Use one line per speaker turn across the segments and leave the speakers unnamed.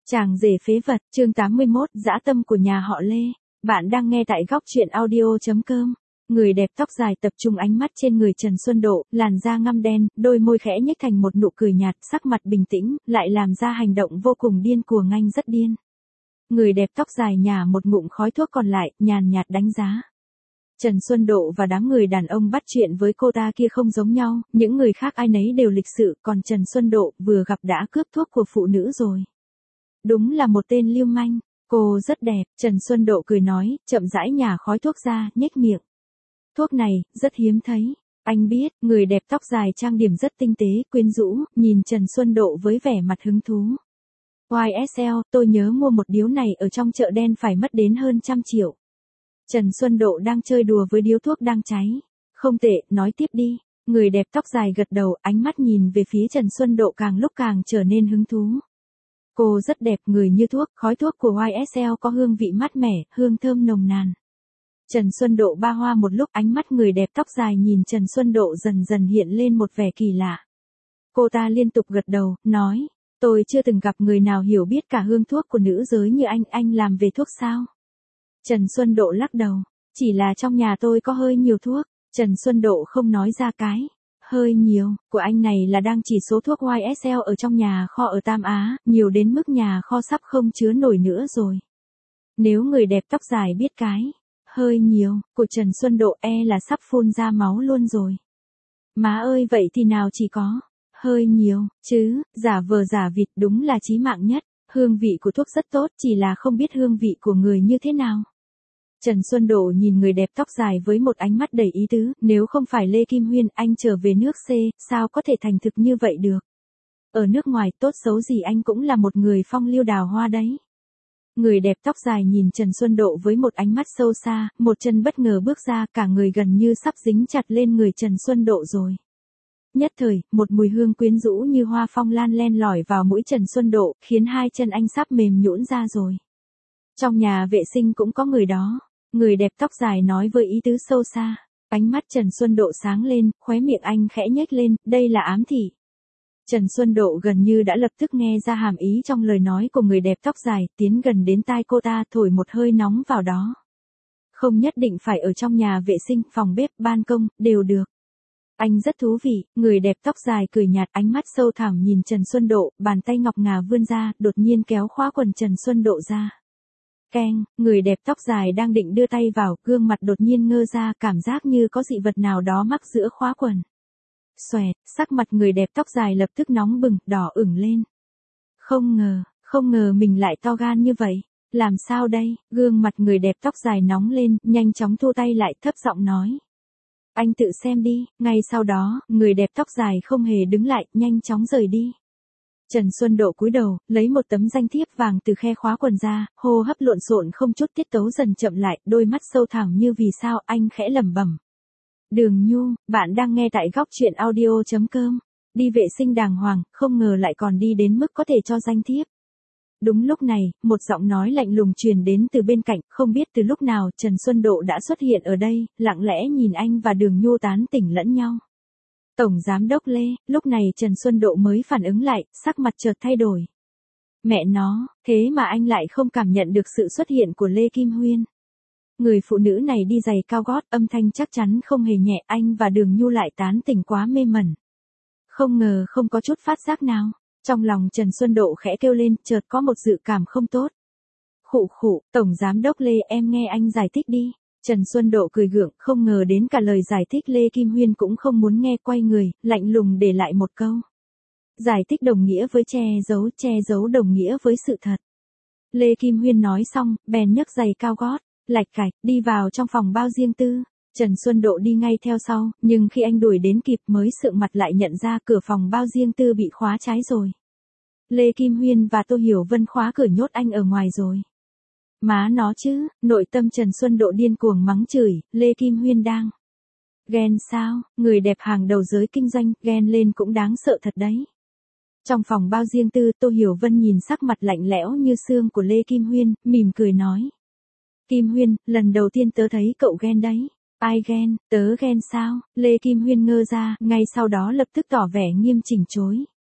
Chàng rể phế vật, chương 81, dã tâm của nhà họ Lê. Bạn đang nghe tại góc truyện audio.com. Người đẹp tóc dài tập trung ánh mắt trên người Trần Xuân Độ, làn da ngăm đen, đôi môi khẽ nhếch thành một nụ cười nhạt, sắc mặt bình tĩnh, lại làm ra hành động vô cùng điên cuồng anh rất điên. Người đẹp tóc dài nhả một ngụm khói thuốc còn lại, nhàn nhạt đánh giá. Trần Xuân Độ và đám người đàn ông bắt chuyện với cô ta kia không giống nhau, những người khác ai nấy đều lịch sự, còn Trần Xuân Độ vừa gặp đã cướp thuốc của phụ nữ rồi. Đúng là một tên lưu manh, cô rất đẹp, Trần Xuân Độ cười nói, chậm rãi nhả khói thuốc ra, nhếch miệng. Thuốc này, rất hiếm thấy. Anh biết, người đẹp tóc dài trang điểm rất tinh tế, quyến rũ, nhìn Trần Xuân Độ với vẻ mặt hứng thú. YSL, tôi nhớ mua một điếu này ở trong chợ đen phải mất đến hơn 100 triệu. Trần Xuân Độ đang chơi đùa với điếu thuốc đang cháy. Không tệ, nói tiếp đi. Người đẹp tóc dài gật đầu, ánh mắt nhìn về phía Trần Xuân Độ càng lúc càng trở nên hứng thú. Cô rất đẹp, người như thuốc, khói thuốc của YSL có hương vị mát mẻ, hương thơm nồng nàn. Trần Xuân Độ ba hoa một lúc, ánh mắt người đẹp tóc dài nhìn Trần Xuân Độ dần dần hiện lên một vẻ kỳ lạ. Cô ta liên tục gật đầu, nói, tôi chưa từng gặp người nào hiểu biết cả hương thuốc của nữ giới như anh làm về thuốc sao? Trần Xuân Độ lắc đầu, chỉ là trong nhà tôi có hơi nhiều thuốc. Trần Xuân Độ không nói ra cái hơi nhiều của anh này là đang chỉ số thuốc YSL ở trong nhà kho ở Tam Á, nhiều đến mức nhà kho sắp không chứa nổi nữa rồi. Nếu người đẹp tóc dài biết cái hơi nhiều của Trần Xuân Độ là sắp phun ra máu luôn rồi. Má ơi, vậy thì nào chỉ có hơi nhiều chứ, giả vờ giả vịt đúng là chí mạng nhất. Hương vị của thuốc rất tốt, chỉ là không biết hương vị của người như thế nào. Trần Xuân Độ nhìn người đẹp tóc dài với một ánh mắt đầy ý tứ, nếu không phải Lê Kim Huyên, anh trở về nước C, sao có thể thành thực như vậy được? Ở nước ngoài, tốt xấu gì anh cũng là một người phong lưu đào hoa đấy. Người đẹp tóc dài nhìn Trần Xuân Độ với một ánh mắt sâu xa, một chân bất ngờ bước ra, cả người gần như sắp dính chặt lên người Trần Xuân Độ rồi. Nhất thời, một mùi hương quyến rũ như hoa phong lan len lỏi vào mũi Trần Xuân Độ, khiến hai chân anh sắp mềm nhũn ra rồi. Trong nhà vệ sinh cũng có người đó. Người đẹp tóc dài nói với ý tứ sâu xa. Ánh mắt Trần Xuân Độ sáng lên, khóe miệng anh khẽ nhếch lên, đây là ám thị. Trần Xuân Độ gần như đã lập tức nghe ra hàm ý trong lời nói của người đẹp tóc dài, tiến gần đến tai cô ta thổi một hơi nóng vào đó. Không nhất định phải ở trong nhà vệ sinh, phòng bếp, ban công, đều được. Anh rất thú vị, người đẹp tóc dài cười nhạt, ánh mắt sâu thẳm nhìn Trần Xuân Độ, bàn tay ngọc ngà vươn ra, đột nhiên kéo khóa quần Trần Xuân Độ ra. Keng, người đẹp tóc dài đang định đưa tay vào, gương mặt đột nhiên ngơ ra, cảm giác như có dị vật nào đó mắc giữa khóa quần. Xoẹt, sắc mặt người đẹp tóc dài lập tức nóng bừng, đỏ ửng lên. Không ngờ mình lại to gan như vậy. Làm sao đây? Gương mặt người đẹp tóc dài nóng lên, nhanh chóng thu tay lại, thấp giọng nói. Anh tự xem đi. Ngay sau đó, người đẹp tóc dài không hề đứng lại, nhanh chóng rời đi. Trần Xuân Độ cúi đầu, lấy một tấm danh thiếp vàng từ khe khóa quần ra, hô hấp lộn xộn không chút tiết tấu dần chậm lại, đôi mắt sâu thẳm như vì sao, anh khẽ lẩm bẩm. Đường Nhu, bạn đang nghe tại góc truyện audio.com. Đi vệ sinh đàng hoàng, không ngờ lại còn đi đến mức có thể cho danh thiếp. Đúng lúc này, một giọng nói lạnh lùng truyền đến từ bên cạnh, không biết từ lúc nào Trần Xuân Độ đã xuất hiện ở đây, lặng lẽ nhìn anh và Đường Nhu tán tỉnh lẫn nhau. Tổng Giám đốc Lê, lúc này Trần Xuân Độ mới phản ứng lại, sắc mặt chợt thay đổi. Mẹ nó, thế mà anh lại không cảm nhận được sự xuất hiện của Lê Kim Huyên. Người phụ nữ này đi giày cao gót, âm thanh chắc chắn không hề nhẹ, anh và Đường Nhu lại tán tỉnh quá mê mẩn. Không ngờ không có chút phát giác nào. Trong lòng Trần Xuân Độ khẽ kêu lên, chợt có một dự cảm không tốt. Khụ, Tổng Giám đốc Lê, em nghe anh giải thích đi. Trần Xuân Độ cười gượng, không ngờ đến cả lời giải thích Lê Kim Huyên cũng không muốn nghe, quay người, lạnh lùng để lại một câu. Giải thích đồng nghĩa với che giấu đồng nghĩa với sự thật. Lê Kim Huyên nói xong, bèn nhấc giày cao gót, lạch cạch, đi vào trong phòng bao riêng tư. Trần Xuân Độ đi ngay theo sau, nhưng khi anh đuổi đến kịp mới sượng mặt lại nhận ra cửa phòng bao riêng tư bị khóa trái rồi. Lê Kim Huyên và Tô Hiểu Vân khóa cửa nhốt anh ở ngoài rồi. Má nó chứ, nội tâm Trần Xuân Độ điên cuồng mắng chửi, Lê Kim Huyên đang ghen sao, người đẹp hàng đầu giới kinh doanh, ghen lên cũng đáng sợ thật đấy. Trong phòng bao riêng tư, Tô Hiểu Vân nhìn sắc mặt lạnh lẽo như xương của Lê Kim Huyên, mỉm cười nói. Kim Huyên, lần đầu tiên tớ thấy cậu ghen đấy. Ai ghen, tớ ghen sao? Lê Kim Huyên ngơ ra, ngay sau đó lập tức tỏ vẻ nghiêm chỉnh chối.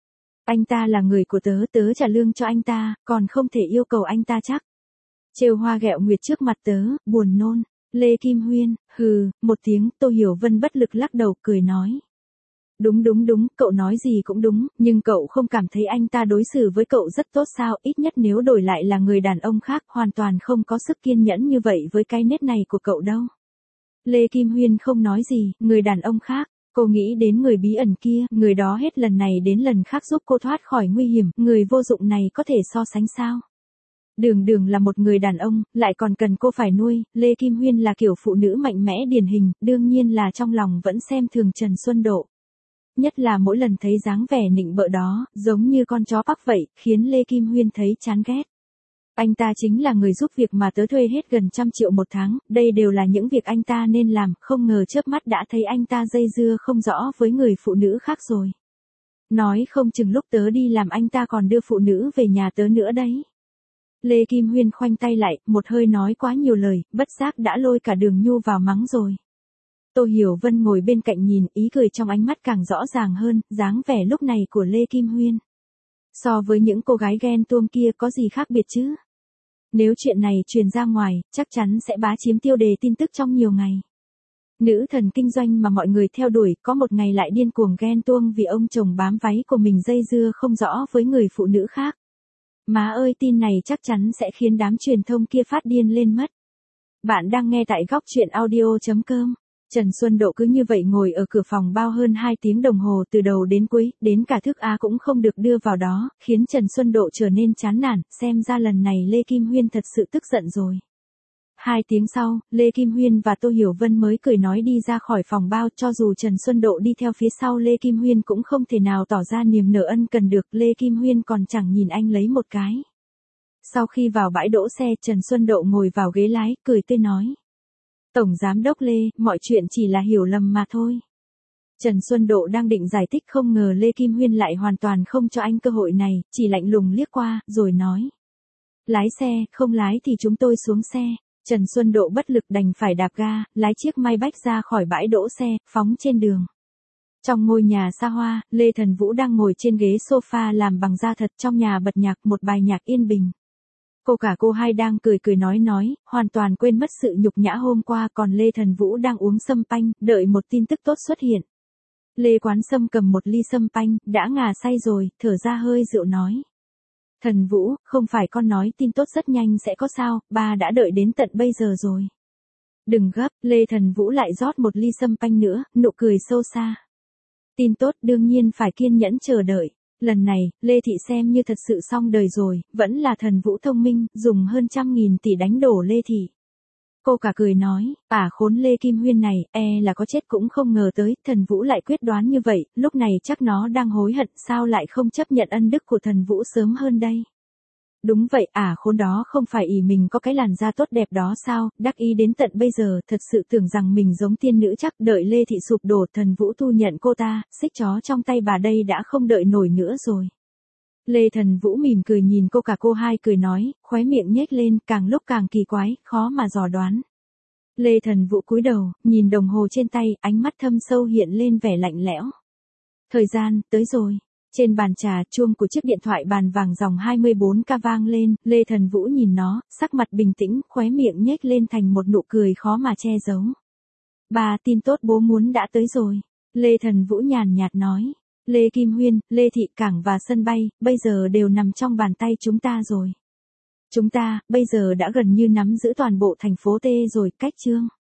Anh ta là người của tớ, tớ trả lương cho anh ta, còn không thể yêu cầu anh ta chắc. Trêu hoa ghẹo nguyệt trước mặt tớ, buồn nôn. Lê Kim Huyên, hừ, một tiếng. Tô Hiểu Vân bất lực lắc đầu cười nói. Đúng, cậu nói gì cũng đúng, nhưng cậu không cảm thấy anh ta đối xử với cậu rất tốt sao, ít nhất nếu đổi lại là người đàn ông khác, hoàn toàn không có sức kiên nhẫn như vậy với cái nết này của cậu đâu. Lê Kim Huyên không nói gì, người đàn ông khác, cô nghĩ đến người bí ẩn kia, người đó hết lần này đến lần khác giúp cô thoát khỏi nguy hiểm, người vô dụng này có thể so sánh sao? Đường là một người đàn ông, lại còn cần cô phải nuôi, Lê Kim Huyên là kiểu phụ nữ mạnh mẽ điển hình, đương nhiên là trong lòng vẫn xem thường Trần Xuân Độ. Nhất là mỗi lần thấy dáng vẻ nịnh bợ đó, giống như con chó bắc vậy, khiến Lê Kim Huyên thấy chán ghét. Anh ta chính là người giúp việc mà tớ thuê hết gần 100 triệu một tháng, đây đều là những việc anh ta nên làm, không ngờ chớp mắt đã thấy anh ta dây dưa không rõ với người phụ nữ khác rồi. Nói không chừng lúc tớ đi làm anh ta còn đưa phụ nữ về nhà tớ nữa đấy. Lê Kim Huyên khoanh tay lại, một hơi nói quá nhiều lời, bất giác đã lôi cả Đường Nhu vào mắng rồi. Tô Hiểu Vân ngồi bên cạnh nhìn, ý cười trong ánh mắt càng rõ ràng hơn, dáng vẻ lúc này của Lê Kim Huyên. So với những cô gái ghen tuông kia có gì khác biệt chứ? Nếu chuyện này truyền ra ngoài, chắc chắn sẽ bá chiếm tiêu đề tin tức trong nhiều ngày. Nữ thần kinh doanh mà mọi người theo đuổi, có một ngày lại điên cuồng ghen tuông vì ông chồng bám váy của mình dây dưa không rõ với người phụ nữ khác. Má ơi, tin này chắc chắn sẽ khiến đám truyền thông kia phát điên lên mất. Bạn đang nghe tại góc truyện audio.com. Trần Xuân Độ cứ như vậy ngồi ở cửa phòng bao hơn 2 tiếng đồng hồ từ đầu đến cuối, đến cả thức Á cũng không được đưa vào đó, khiến Trần Xuân Độ trở nên chán nản, xem ra lần này Lê Kim Huyên thật sự tức giận rồi. 2 tiếng sau, Lê Kim Huyên và Tô Hiểu Vân mới cười nói đi ra khỏi phòng bao, cho dù Trần Xuân Độ đi theo phía sau Lê Kim Huyên cũng không thể nào tỏ ra niềm nở ân cần được, Lê Kim Huyên còn chẳng nhìn anh lấy một cái. Sau khi vào bãi đỗ xe, Trần Xuân Độ ngồi vào ghế lái, cười tươi nói. Tổng Giám đốc Lê, mọi chuyện chỉ là hiểu lầm mà thôi. Trần Xuân Độ đang định giải thích không ngờ Lê Kim Huyên lại hoàn toàn không cho anh cơ hội này, chỉ lạnh lùng liếc qua, rồi nói. Lái xe, không lái thì chúng tôi xuống xe. Trần Xuân Độ bất lực đành phải đạp ga, lái chiếc Maybach ra khỏi bãi đỗ xe, phóng trên đường. Trong ngôi nhà xa hoa, Lê Thần Vũ đang ngồi trên ghế sofa làm bằng da thật, trong nhà bật nhạc, một bài nhạc yên bình. Cô hai đang cười nói, hoàn toàn quên mất sự nhục nhã hôm qua, còn Lê Thần Vũ đang uống sâm panh, đợi một tin tức tốt xuất hiện. Lê Quán Sâm cầm một ly sâm panh, đã ngà say rồi, thở ra hơi rượu nói. Thần Vũ, không phải con nói tin tốt rất nhanh sẽ có sao, ba đã đợi đến tận bây giờ rồi. Đừng gấp, Lê Thần Vũ lại rót một ly sâm panh nữa, nụ cười sâu xa. Tin tốt đương nhiên phải kiên nhẫn chờ đợi. Lần này, Lê Thị xem như thật sự xong đời rồi, vẫn là Thần Vũ thông minh, dùng hơn 100.000 tỷ đánh đổ Lê Thị. Cô cả cười nói, khốn Lê Kim Huyên này, là có chết cũng không ngờ tới, Thần Vũ lại quyết đoán như vậy, lúc này chắc nó đang hối hận, sao lại không chấp nhận ân đức của Thần Vũ sớm hơn đây. Đúng vậy, khốn đó không phải ỷ mình có cái làn da tốt đẹp đó sao, đắc ý đến tận bây giờ, thật sự tưởng rằng mình giống tiên nữ chắc, đợi Lê Thị sụp đổ, Thần Vũ thu nhận cô ta, xích chó trong tay bà đây đã không đợi nổi nữa rồi. Lê Thần Vũ mỉm cười nhìn cô hai cười nói, khóe miệng nhếch lên, càng lúc càng kỳ quái, khó mà dò đoán. Lê Thần Vũ cúi đầu, nhìn đồng hồ trên tay, ánh mắt thâm sâu hiện lên vẻ lạnh lẽo. Thời gian, tới rồi. Trên bàn trà, chuông của chiếc điện thoại bàn vàng dòng 24K vang lên, Lê Thần Vũ nhìn nó, sắc mặt bình tĩnh, khóe miệng nhếch lên thành một nụ cười khó mà che giấu. Bà, tin tốt bố muốn đã tới rồi. Lê Thần Vũ nhàn nhạt nói. Lê Kim Huyên, Lê Thị, cảng và sân bay, bây giờ đều nằm trong bàn tay chúng ta rồi. Chúng ta, bây giờ đã gần như nắm giữ toàn bộ thành phố T rồi, cách chương.